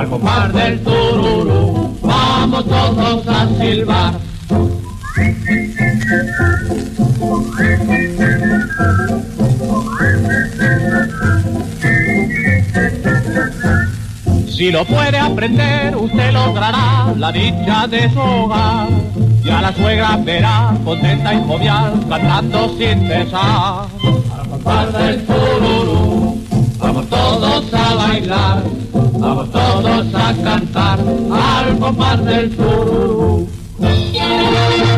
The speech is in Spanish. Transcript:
al compás del tururú, vamos todos a silbar. Si lo puede aprender, usted logrará la dicha de su hogar. Y a la suegra verá contenta y jovial, cantando sin cesar. Al compás del tururú, vamos todos a bailar, vamos todos a cantar, al compás del tururú.